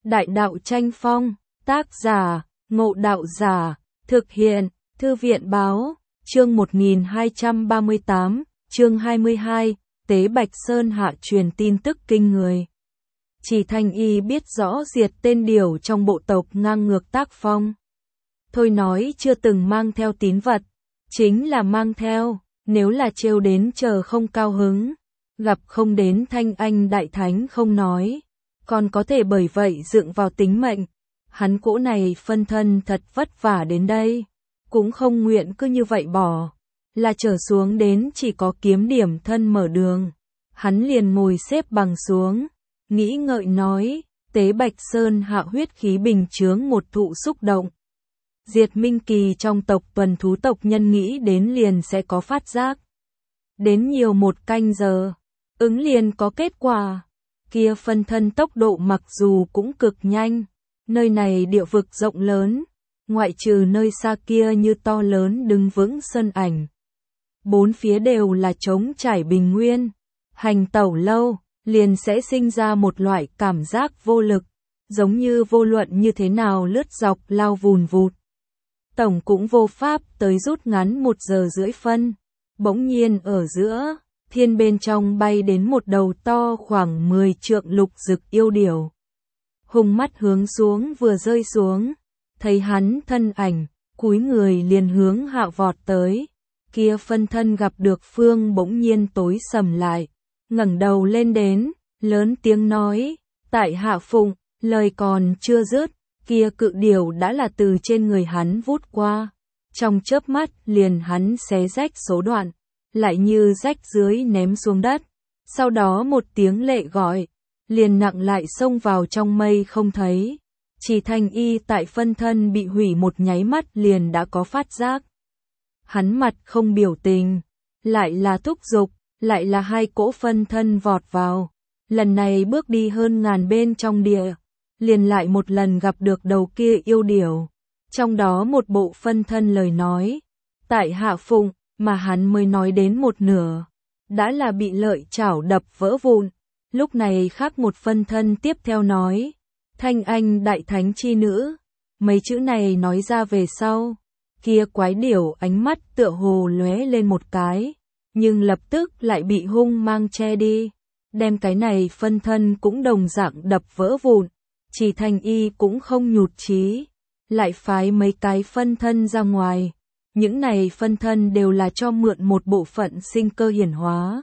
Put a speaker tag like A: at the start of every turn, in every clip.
A: Đại đạo tranh phong, tác giả, Ngộ Đạo Giả, thực hiện, Thư viện báo, chương 1238, chương 22, Tế Bạch Sơn Hạ truyền tin tức kinh người. Chỉ Thanh Y biết rõ diệt tên điều trong bộ tộc ngang ngược tác phong. Thôi nói chưa từng mang theo tín vật, chính là mang theo, nếu là trêu đến chờ không cao hứng, gặp không đến Thanh Anh Đại Thánh không nói, còn có thể bởi vậy dựng vào tính mệnh. Hắn cỗ này phân thân thật vất vả đến đây, cũng không nguyện cứ như vậy bỏ, là trở xuống đến chỉ có kiếm điểm thân mở đường. Hắn liền ngồi xếp bằng xuống, nghĩ ngợi nói, Tế Bạch Sơn Hạ huyết khí bình chướng một thụ xúc động. Diệt Minh Kỳ trong tộc tuần thú tộc nhân nghĩ đến liền sẽ có phát giác. Đến nhiều một canh giờ, ứng liền có kết quả. Kia phân thân tốc độ mặc dù cũng cực nhanh, nơi này địa vực rộng lớn, ngoại trừ nơi xa kia như to lớn đứng vững sơn ảnh. Bốn phía đều là trống trải bình nguyên, hành tẩu lâu, liền sẽ sinh ra một loại cảm giác vô lực, giống như vô luận như thế nào lướt dọc lao vùn vụt. Tổng cũng vô pháp tới rút ngắn 1 giờ rưỡi phân, bỗng nhiên ở giữa, thiên bên trong bay đến một đầu to khoảng 10 trượng lục rực yêu điểu. Hùng mắt hướng xuống vừa rơi xuống, thấy hắn thân ảnh, cúi người liền hướng hạ vọt tới. Kia phân thân gặp được phương bỗng nhiên tối sầm lại, ngẩng đầu lên đến, lớn tiếng nói, tại hạ phụng, lời còn chưa dứt, kia cự điểu đã là từ trên người hắn vút qua. Trong chớp mắt liền hắn xé rách số đoạn, lại như rách dưới ném xuống đất. Sau đó một tiếng lệ gọi, liền nặng lại xông vào trong mây không thấy. Chỉ Thanh Y tại phân thân bị hủy một nháy mắt liền đã có phát giác. Hắn mặt không biểu tình, lại là thúc giục, lại là hai cỗ phân thân vọt vào. Lần này bước đi hơn ngàn bên trong địa, liền lại một lần gặp được đầu kia yêu điểu. Trong đó một bộ phân thân lời nói, tại hạ phụng, mà hắn mới nói đến một nửa, đã là bị lợi chảo đập vỡ vụn. Lúc này khác một phân thân tiếp theo nói, Thanh Anh Đại Thánh chi nữ. Mấy chữ này nói ra về sau, kia quái điểu ánh mắt tựa hồ lóe lên một cái, nhưng lập tức lại bị hung mang che đi, đem cái này phân thân cũng đồng dạng đập vỡ vụn. Chỉ Thanh Y cũng không nhụt chí, lại phái mấy cái phân thân ra ngoài. Những này phân thân đều là cho mượn một bộ phận sinh cơ hiển hóa.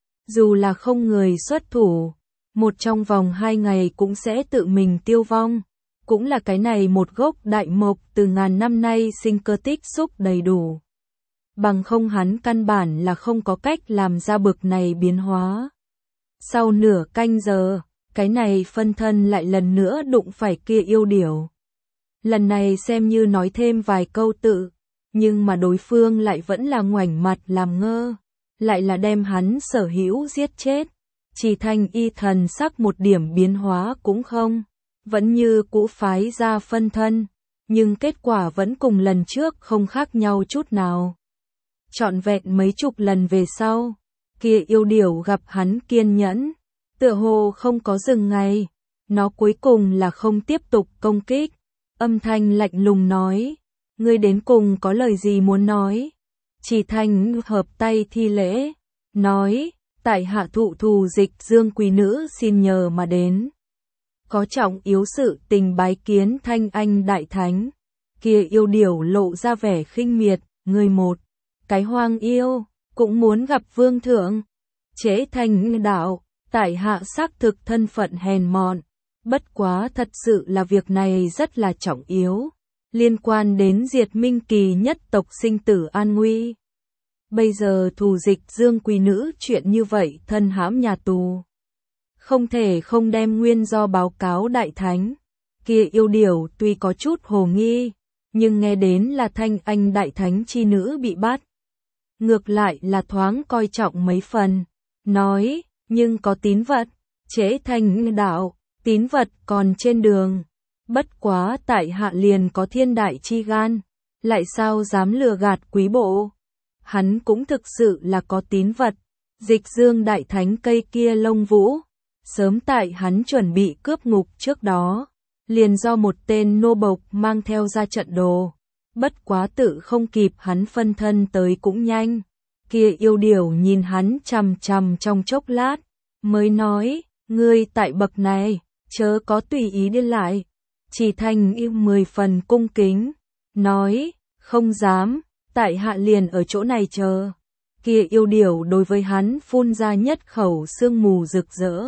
A: Dù là không người xuất thủ, một trong vòng 2 ngày cũng sẽ tự mình tiêu vong. Cũng là cái này một gốc đại mộc từ ngàn năm nay sinh cơ tích xúc đầy đủ. Bằng không hắn căn bản là không có cách làm ra bực này biến hóa. Sau nửa canh giờ, cái này phân thân lại lần nữa đụng phải kia yêu điểu. Lần này xem như nói thêm vài câu tự, nhưng mà đối phương lại vẫn là ngoảnh mặt làm ngơ, lại là đem hắn sở hữu giết chết. Chỉ Thanh Y thần sắc một điểm biến hóa cũng không, vẫn như cũ phái ra phân thân, nhưng kết quả vẫn cùng lần trước không khác nhau chút nào. Trọn vẹn mấy chục lần về sau, kia yêu điểu gặp hắn kiên nhẫn, tựa hồ không có dừng ngay, nó cuối cùng là không tiếp tục công kích, âm thanh lạnh lùng nói, ngươi đến cùng có lời gì muốn nói? Chỉ Thanh hợp tay thi lễ, nói, tại hạ thụ thù Dịch Dương quý nữ xin nhờ mà đến. Có trọng yếu sự tình bái kiến Thanh Anh Đại Thánh. Kia yêu điểu lộ ra vẻ khinh miệt, người một cái hoang yêu, cũng muốn gặp vương thượng. Chế Thanh đạo, tại hạ xác thực thân phận hèn mọn, bất quá thật sự là việc này rất là trọng yếu, liên quan đến Diệt Minh Kỳ nhất tộc sinh tử an nguy. Bây giờ thù Dịch Dương quý nữ chuyện như vậy thân hãm nhà tù, không thể không đem nguyên do báo cáo Đại Thánh. Kia yêu điểu tuy có chút hồ nghi, nhưng nghe đến là Thanh Anh Đại Thánh chi nữ bị bắt, ngược lại là thoáng coi trọng mấy phần, nói, nhưng có tín vật. Chế Thanh đạo, tín vật còn trên đường, bất quá tại hạ liền có thiên đại chi gan, lại sao dám lừa gạt quý bộ. Hắn cũng thực sự là có tín vật, Dịch Dương Đại Thánh cây kia lông vũ, sớm tại hắn chuẩn bị cướp ngục trước đó, liền do một tên nô bộc mang theo ra trận đồ. Bất quá tự không kịp hắn phân thân tới cũng nhanh. Kia yêu điểu nhìn hắn chằm chằm trong chốc lát, mới nói, ngươi tại bậc này, chớ có tùy ý đi lại. Chỉ Thành yêu 10 phần cung kính, nói, không dám, tại hạ liền ở chỗ này chờ. Kia yêu điểu đối với hắn phun ra nhất khẩu sương mù rực rỡ.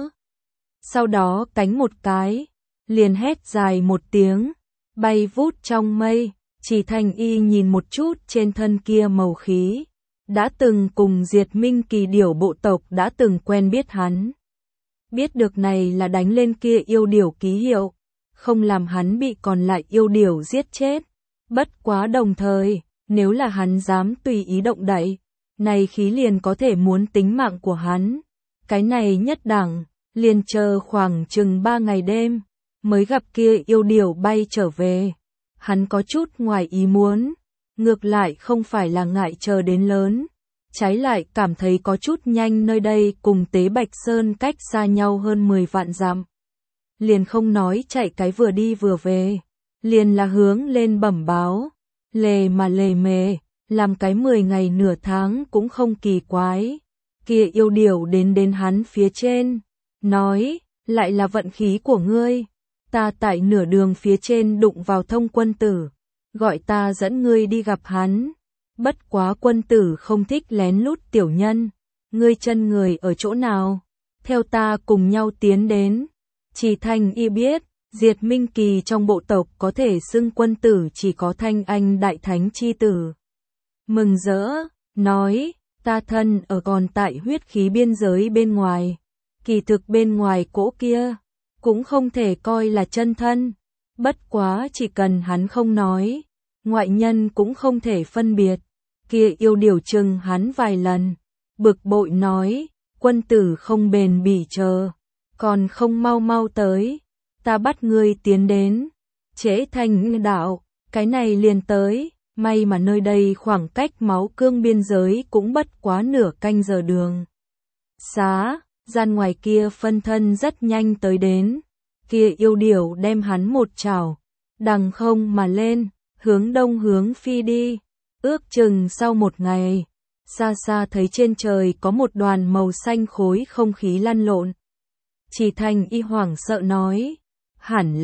A: Sau đó cánh một cái, liền hét dài một tiếng, bay vút trong mây. Chỉ Thành y nhìn một chút trên thân kia màu khí, đã từng cùng Diệt Minh Kỳ điểu bộ tộc đã từng quen biết hắn. Biết được này là đánh lên kia yêu điểu ký hiệu, không làm hắn bị còn lại yêu điểu giết chết. Bất quá đồng thời, nếu là hắn dám tùy ý động đậy, này khí liền có thể muốn tính mạng của hắn. Cái này nhất đẳng, liền chờ khoảng chừng 3 ngày đêm, mới gặp kia yêu điểu bay trở về. Hắn có chút ngoài ý muốn, ngược lại không phải là ngại chờ đến lớn, trái lại cảm thấy có chút nhanh, nơi đây cùng Tế Bạch Sơn cách xa nhau hơn 10 vạn dặm. Liền không nói chạy cái vừa đi vừa về, liền là hướng lên bẩm báo, lề mà lề mề, làm cái 10 ngày nửa tháng cũng không kỳ quái. Kia yêu điểu đến hắn phía trên, nói, lại là vận khí của ngươi. Ta tại nửa đường phía trên đụng vào Thông quân tử, gọi ta dẫn ngươi đi gặp hắn. Bất quá quân tử không thích lén lút tiểu nhân, ngươi chân người ở chỗ nào? Theo ta cùng nhau tiến đến. Chỉ Thành y biết, Diệt Minh Kỳ trong bộ tộc có thể xưng quân tử chỉ có Thanh Anh Đại Thánh chi tử. Mừng rỡ, nói, ta thân ở còn tại huyết khí biên giới bên ngoài, kỳ thực bên ngoài cỗ kia cũng không thể coi là chân thân. Bất quá chỉ cần hắn không nói, ngoại nhân cũng không thể phân biệt. Kia yêu điểu chừng hắn vài lần, bực bội nói, quân tử không bền bỉ chờ, còn không mau mau tới, ta bắt ngươi tiến đến. Trễ Thành đạo, cái này liền tới, may mà nơi đây khoảng cách Máu Cương biên giới cũng bất quá nửa canh giờ đường. Xá, gian ngoài kia phân thân rất nhanh tới đến, kia yêu điểu đem hắn một chảo, đằng không mà lên, hướng đông hướng phi đi. Ước chừng sau một ngày, xa xa thấy trên trời có một đoàn màu xanh khối không khí lăn lộn. Chỉ Thành y hoảng sợ nói, hẳn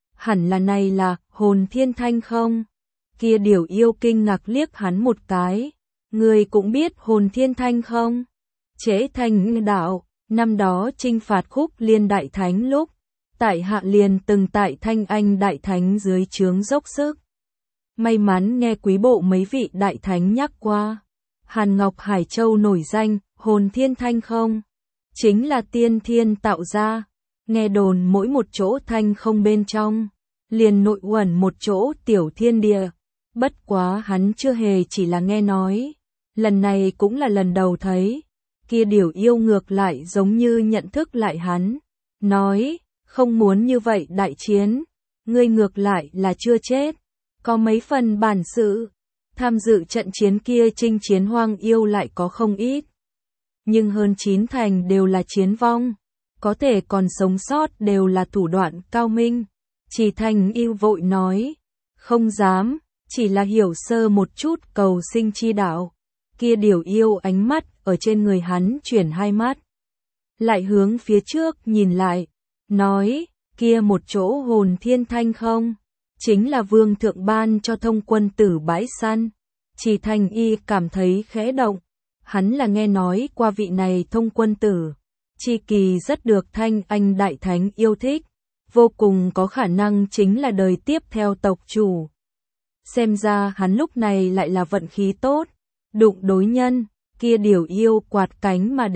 A: là này là Hồn Thiên Thanh không? Kia điểu yêu kinh ngạc liếc hắn một cái, người cũng biết Hồn Thiên Thanh không? Trễ Thành đạo, năm đó chinh phạt Khúc Liên Đại Thánh lúc, tại hạ liền từng tại Thanh Anh Đại Thánh dưới trướng dốc sức. May mắn nghe quý bộ mấy vị đại thánh nhắc qua, Hàn Ngọc Hải Châu nổi danh, Hồn Thiên Thanh không? Chính là tiên thiên tạo ra, nghe đồn mỗi một chỗ thanh không bên trong, liền nội uẩn một chỗ tiểu thiên địa. Bất quá hắn chưa hề chỉ là nghe nói, lần này cũng là lần đầu thấy. Kia điểu yêu ngược lại giống như nhận thức lại hắn, nói, không muốn như vậy đại chiến, ngươi ngược lại là chưa chết. Có mấy phần bản sự, tham dự trận chiến kia chinh chiến hoang yêu lại có không ít. Nhưng hơn 9 thành đều là chiến vong, có thể còn sống sót đều là thủ đoạn cao minh. Chỉ Thành yêu vội nói, không dám, chỉ là hiểu sơ một chút cầu sinh chi đạo. Kia điểu yêu ánh mắt ở trên người hắn chuyển hai mắt, lại hướng phía trước nhìn lại, nói, kia một chỗ Hồn Thiên Thanh không? Chính là vương thượng ban cho Thông quân tử bãi săn. Chỉ Thành y cảm thấy khẽ động, hắn là nghe nói qua vị này Thông quân tử, chi kỳ rất được Thanh Anh Đại Thánh yêu thích, vô cùng có khả năng chính là đời tiếp theo tộc chủ. Xem ra hắn lúc này lại là vận khí tốt, đụng đối nhân. Kia điểu yêu quạt cánh mà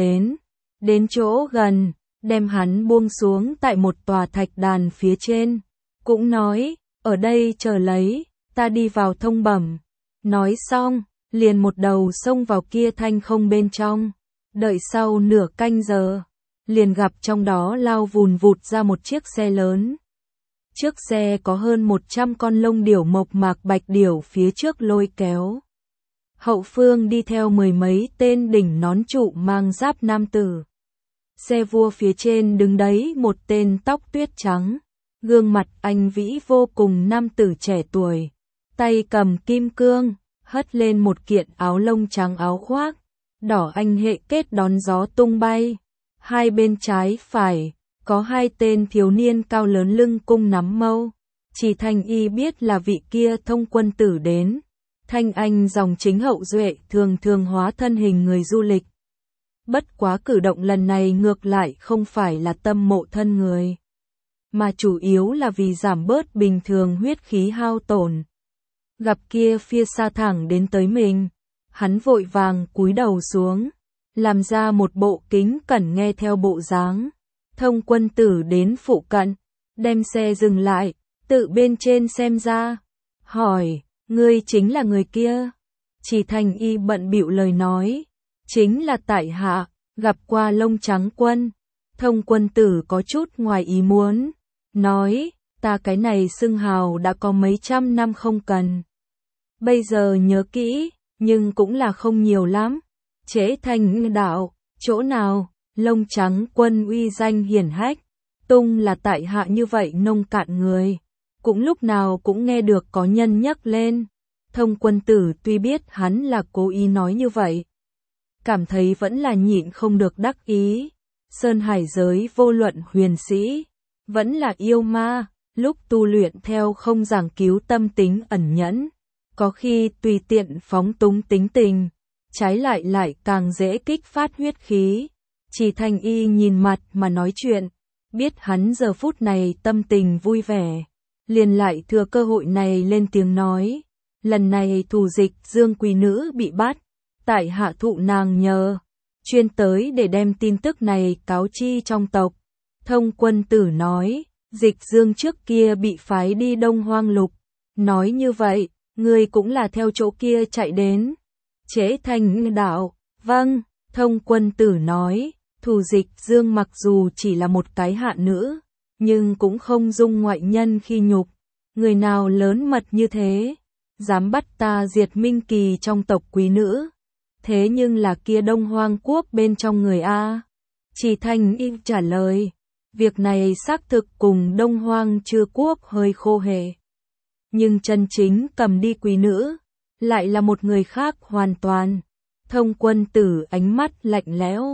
A: đến chỗ gần, đem hắn buông xuống tại một tòa thạch đàn phía trên, cũng nói, ở đây chờ lấy, ta đi vào thông bẩm. Nói xong, liền một đầu xông vào kia thanh không bên trong, đợi sau nửa canh giờ, liền gặp trong đó lao vùn vụt ra một chiếc xe lớn. Trước xe có hơn 100 con lông điểu mộc mạc bạch điểu phía trước lôi kéo. Hậu phương đi theo 10 mấy tên đỉnh nón trụ mang giáp nam tử. Xe vua phía trên đứng đấy một tên tóc tuyết trắng, Gương mặt anh Vĩ vô cùng nam tử trẻ tuổi, tay cầm kim cương, hất lên một kiện áo lông trắng áo khoác, đỏ anh hệ kết đón gió tung bay. Hai bên trái phải, có hai tên thiếu niên cao lớn lưng cung nắm mâu. Chỉ Thanh Y biết là vị kia Thông Quân Tử đến. Thanh Anh dòng chính hậu duệ thường thường hóa thân hình người du lịch. Bất quá cử động lần này ngược lại không phải là tâm mộ thân người, mà chủ yếu là vì giảm bớt bình thường huyết khí hao tổn. Gặp kia phía xa thẳng đến tới mình, hắn vội vàng cúi đầu xuống, làm ra một bộ kính cẩn nghe theo bộ dáng. Thông Quân Tử đến phụ cận, đem xe dừng lại, tự bên trên xem ra, hỏi, ngươi chính là người kia? Chỉ Thanh Y bận bịu lời nói, chính là tại hạ, gặp qua Lông Trắng Quân. Thông Quân Tử có chút ngoài ý muốn, nói, ta cái này xưng hào đã có mấy trăm năm không cần. Bây giờ nhớ kỹ, nhưng cũng là không nhiều lắm. Chế Thanh đạo, chỗ nào? Lông Trắng Quân uy danh hiển hách, tung là tại hạ như vậy nông cạn người, cũng lúc nào cũng nghe được có nhân nhắc lên. Thông Quân Tử tuy biết hắn là cố ý nói như vậy, cảm thấy vẫn là nhịn không được đắc ý. Sơn hải giới vô luận huyền sĩ, vẫn là yêu ma, lúc tu luyện theo không giảng cứu tâm tính ẩn nhẫn, có khi tùy tiện phóng túng tính tình, trái lại càng dễ kích phát huyết khí. Chỉ Thanh Y nhìn mặt mà nói chuyện, biết hắn giờ phút này tâm tình vui vẻ, liền lại thừa cơ hội này lên tiếng nói, lần này thủ dịch Dương quý nữ bị bắt, tại hạ thụ nàng nhờ, chuyên tới để đem tin tức này cáo chi trong tộc. Thông Quân Tử nói, Dịch Dương trước kia bị phái đi Đông Hoang Lục, nói như vậy, ngươi cũng là theo chỗ kia chạy đến. Chế Thanh đạo, vâng. Thông Quân Tử nói, thủ Dịch Dương mặc dù chỉ là một cái hạ nữ, nhưng cũng không dung ngoại nhân khi nhục. Người nào lớn mật như thế, dám bắt ta diệt Minh Kỳ trong tộc quý nữ. Thế nhưng là kia Đông Hoang Quốc bên trong người A. Chỉ Thanh Y trả lời, việc này xác thực cùng Đông Hoang Chư Quốc hơi khô hề. Nhưng chân chính cầm đi quý nữ, lại là một người khác hoàn toàn. Thông Quân Tử ánh mắt lạnh lẽo,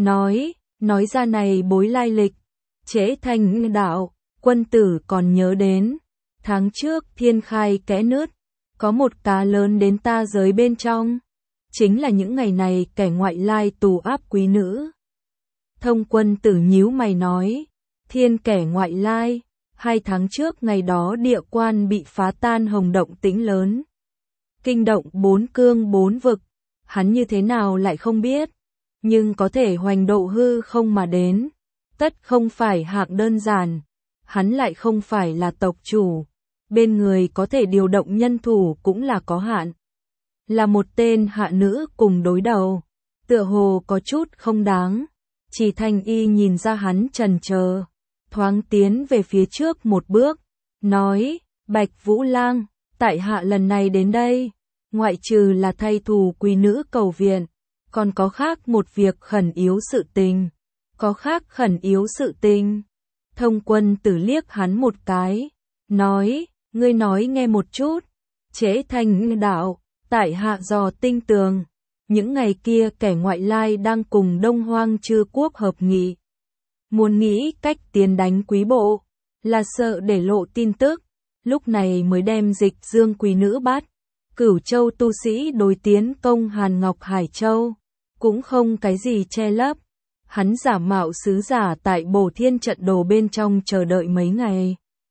A: nói ra này bối lai lịch. Chế Thanh đạo, Quân Tử còn nhớ đến, tháng trước thiên khai kẽ nứt, có một cá lớn đến ta giới bên trong. Chính là những ngày này kẻ ngoại lai tù áp quý nữ. Thông Quân Tử nhíu mày nói, thiên kẻ ngoại lai, 2 tháng trước ngày đó địa quan bị phá tan hồng động tĩnh lớn. Kinh động 4 cương 4 vực, hắn như thế nào lại không biết, nhưng có thể hoành độ hư không mà đến, tất không phải hạng đơn giản, hắn lại không phải là tộc chủ, bên người có thể điều động nhân thủ cũng là có hạn. Là một tên hạ nữ cùng đối đầu, tựa hồ có chút không đáng. Chỉ Thanh Y nhìn ra hắn chần chờ, thoáng tiến về phía trước một bước, nói, Bạch Vũ Lang, tại hạ lần này đến đây, ngoại trừ là thay thù quý nữ cầu viện, còn có khác một việc khẩn yếu sự tình. Có khác khẩn yếu sự tình. Thông Quân Tử liếc hắn một cái, nói, ngươi nói nghe một chút. Chế Thanh đạo, tại hạ dò tinh tường, những ngày kia kẻ ngoại lai đang cùng Đông Hoang Chư Quốc hợp nghị, muốn nghĩ cách tiến đánh quý bộ, là sợ để lộ tin tức, lúc này mới đem Dịch Dương quý nữ bắt. Cửu Châu tu sĩ đối tiến công Hàn Ngọc Hải Châu, cũng không cái gì che lấp. Hắn giả mạo sứ giả tại Bổ Thiên trận đồ bên trong chờ đợi mấy ngày.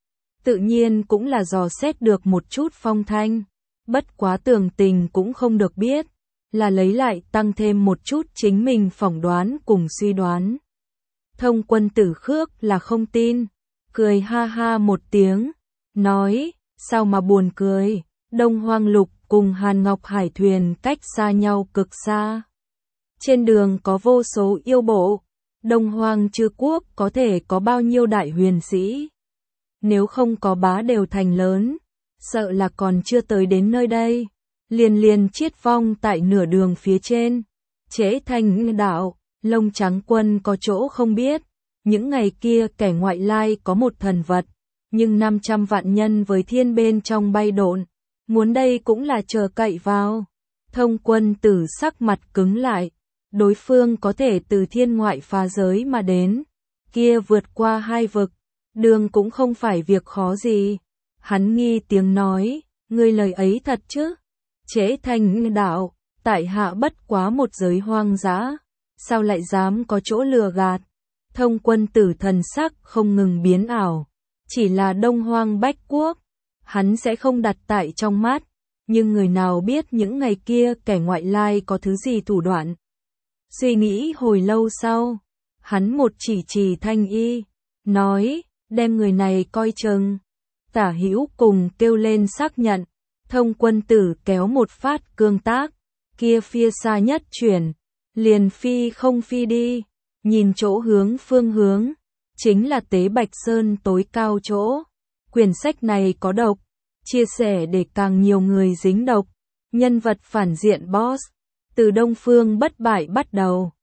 A: Tự nhiên cũng là dò xét được một chút phong thanh, bất quá tường tình cũng không được biết, là lấy lại tăng thêm một chút chính mình phỏng đoán cùng suy đoán. Thông Quân Tử khước là không tin, cười ha ha một tiếng, nói, sao mà buồn cười, Đông Hoang Lục cùng Hàn Ngọc Hải thuyền cách xa nhau cực xa. Trên đường có vô số yêu bộ, Đông Hoang Chư Quốc có thể có bao nhiêu đại huyền sĩ. Nếu không có bá đều thành lớn, sợ là còn chưa tới đến nơi đây, liền chiết vong tại nửa đường phía trên. Chế Thanh đạo, Lông Trắng Quân có chỗ không biết, những ngày kia kẻ ngoại lai có một thần vật, nhưng 500 vạn nhân với thiên bên trong bay độn, muốn đây cũng là chờ cậy vào. Thông Quân Tử sắc mặt cứng lại, đối phương có thể từ thiên ngoại phá giới mà đến, kia vượt qua 2 vực, đường cũng không phải việc khó gì. Hắn nghi tiếng nói, ngươi lời ấy thật chứ? Trễ thành đạo, tại hạ bất quá một giới hoang dã, sao lại dám có chỗ lừa gạt? Thông Quân Tử thần sắc không ngừng biến ảo, chỉ là Đông Hoang Bách Quốc, hắn sẽ không đặt tại trong mắt, nhưng người nào biết những ngày kia kẻ ngoại lai có thứ gì thủ đoạn. Suy nghĩ hồi lâu sau, hắn một chỉ Thanh Y, nói, đem người này coi chừng. Tả Hữu cùng kêu lên xác nhận, Thông Quân Tử kéo một phát cương tác, kia phía xa nhất chuyển, liền phi không phi đi, nhìn chỗ phương hướng, chính là Tế Bạch Sơn tối cao chỗ. Quyển sách này có độc, chia sẻ để càng nhiều người dính độc, nhân vật phản diện boss, từ Đông Phương Bất Bại bắt đầu.